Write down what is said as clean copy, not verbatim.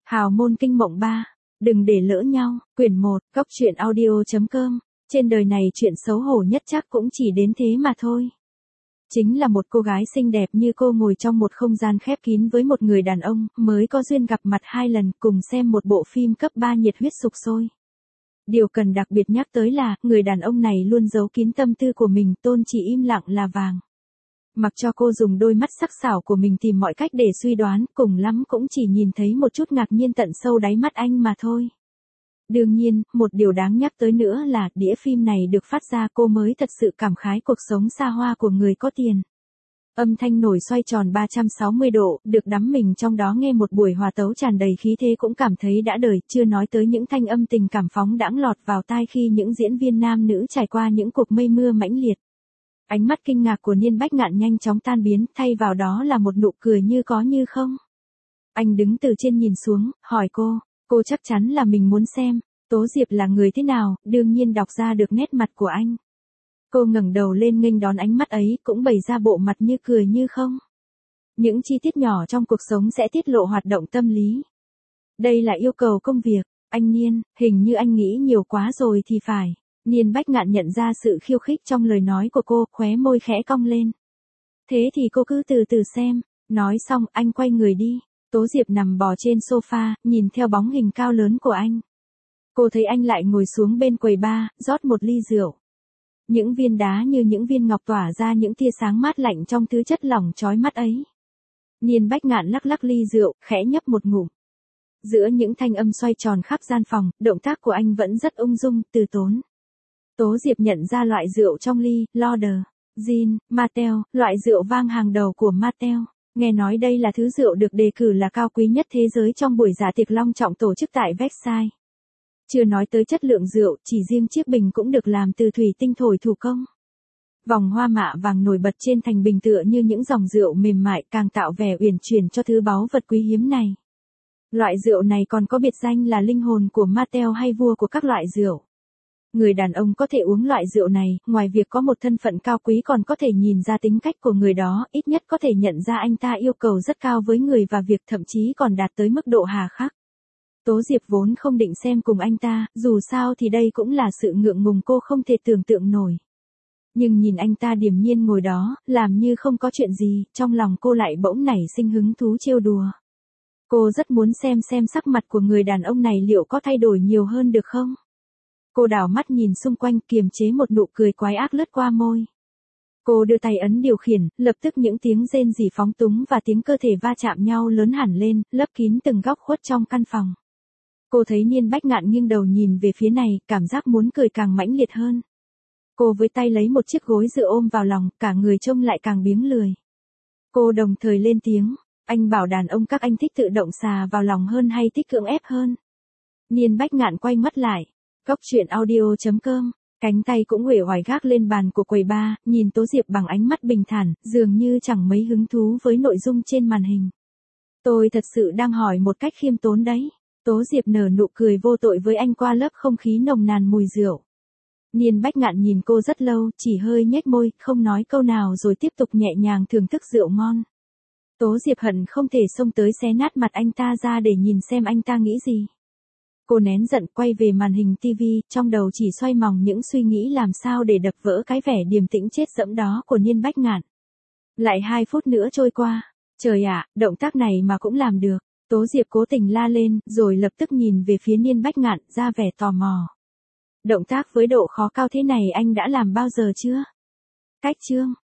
Hào môn kinh mộng 3. Đừng để lỡ nhau. Quyển 1. Góc truyện audio.com. Trên đời này chuyện xấu hổ nhất chắc cũng chỉ đến thế mà thôi. Chính là một cô gái xinh đẹp như cô ngồi trong một không gian khép kín với một người đàn ông, mới có duyên gặp mặt 2 lần, cùng xem một bộ phim cấp 3 nhiệt huyết sục sôi. Điều cần đặc biệt nhắc tới là, người đàn ông này luôn giấu kín tâm tư của mình, tôn chỉ im lặng là vàng. Mặc cho cô dùng đôi mắt sắc sảo của mình tìm mọi cách để suy đoán, cùng lắm cũng chỉ nhìn thấy một chút ngạc nhiên tận sâu đáy mắt anh mà thôi. Đương nhiên, một điều đáng nhắc tới nữa là, đĩa phim này được phát ra cô mới thật sự cảm khái cuộc sống xa hoa của người có tiền. Âm thanh nổi xoay tròn 360 độ, được đắm mình trong đó nghe một buổi hòa tấu tràn đầy khí thế cũng cảm thấy đã đời, chưa nói tới những thanh âm tình cảm phóng đãng lọt vào tai khi những diễn viên nam nữ trải qua những cuộc mây mưa mãnh liệt. Ánh mắt kinh ngạc của Niên Bách Ngạn nhanh chóng tan biến, thay vào đó là một nụ cười như có như không. Anh đứng từ trên nhìn xuống, hỏi cô chắc chắn là mình muốn xem, Tố Diệp là người thế nào, đương nhiên đọc ra được nét mặt của anh. Cô ngẩng đầu lên nghênh đón ánh mắt ấy, cũng bày ra bộ mặt như cười như không. Những chi tiết nhỏ trong cuộc sống sẽ tiết lộ hoạt động tâm lý. Đây là yêu cầu công việc, anh Niên, hình như anh nghĩ nhiều quá rồi thì phải. Niên Bách Ngạn nhận ra sự khiêu khích trong lời nói của cô, khóe môi khẽ cong lên. Thế thì cô cứ từ từ xem, nói xong anh quay người đi. Tố Diệp nằm bò trên sofa, nhìn theo bóng hình cao lớn của anh. Cô thấy anh lại ngồi xuống bên quầy bar, rót một ly rượu. Những viên đá như những viên ngọc tỏa ra những tia sáng mát lạnh trong thứ chất lỏng chói mắt ấy. Niên Bách Ngạn lắc lắc ly rượu, khẽ nhấp một ngụm. Giữa những thanh âm xoay tròn khắp gian phòng, động tác của anh vẫn rất ung dung, từ tốn. Tố Diệp nhận ra loại rượu trong ly, Lauder, Gin, Martell, loại rượu vang hàng đầu của Martell. Nghe nói đây là thứ rượu được đề cử là cao quý nhất thế giới trong buổi dạ tiệc long trọng tổ chức tại Versailles. Chưa nói tới chất lượng rượu, chỉ riêng chiếc bình cũng được làm từ thủy tinh thổi thủ công. Vòng hoa mạ vàng nổi bật trên thành bình tựa như những dòng rượu mềm mại càng tạo vẻ uyển chuyển cho thứ báu vật quý hiếm này. Loại rượu này còn có biệt danh là linh hồn của Martell hay vua của các loại rượu. Người đàn ông có thể uống loại rượu này, ngoài việc có một thân phận cao quý còn có thể nhìn ra tính cách của người đó, ít nhất có thể nhận ra anh ta yêu cầu rất cao với người và việc thậm chí còn đạt tới mức độ hà khắc. Tố Diệp vốn không định xem cùng anh ta, dù sao thì đây cũng là sự ngượng ngùng cô không thể tưởng tượng nổi. Nhưng nhìn anh ta điềm nhiên ngồi đó, làm như không có chuyện gì, trong lòng cô lại bỗng nảy sinh hứng thú trêu đùa. Cô rất muốn xem sắc mặt của người đàn ông này liệu có thay đổi nhiều hơn được không? Cô đảo mắt nhìn xung quanh, kiềm chế một nụ cười quái ác lướt qua môi. Cô đưa tay ấn điều khiển, lập tức những tiếng rên rỉ phóng túng và tiếng cơ thể va chạm nhau lớn hẳn lên, lấp kín từng góc khuất trong căn phòng. Cô thấy Niên Bách Ngạn nghiêng đầu nhìn về phía này, cảm giác muốn cười càng mãnh liệt hơn. Cô với tay lấy một chiếc gối dựa ôm vào lòng, cả người trông lại càng biếng lười. Cô đồng thời lên tiếng, anh bảo đàn ông các anh thích tự động xà vào lòng hơn hay thích cưỡng ép hơn? Niên Bách Ngạn quay mắt lại. Góc truyện audio.com, cánh tay cũng uể oải gác lên bàn của quầy bar, nhìn Tố Diệp bằng ánh mắt bình thản, dường như chẳng mấy hứng thú với nội dung trên màn hình. Tôi thật sự đang hỏi một cách khiêm tốn đấy. Tố Diệp nở nụ cười vô tội với anh qua lớp không khí nồng nàn mùi rượu. Niên Bách Ngạn nhìn cô rất lâu, chỉ hơi nhếch môi, không nói câu nào rồi tiếp tục nhẹ nhàng thưởng thức rượu ngon. Tố Diệp hận không thể xông tới xé nát mặt anh ta ra để nhìn xem anh ta nghĩ gì. Cô nén giận quay về màn hình TV, trong đầu chỉ xoay vòng những suy nghĩ làm sao để đập vỡ cái vẻ điềm tĩnh chết dẫm đó của Niên Bách Ngạn. Lại 2 phút nữa trôi qua. Trời ạ, động tác này mà cũng làm được. Tố Diệp cố tình la lên, rồi lập tức nhìn về phía Niên Bách Ngạn, ra vẻ tò mò. Động tác với độ khó cao thế này anh đã làm bao giờ chưa? Cách chương.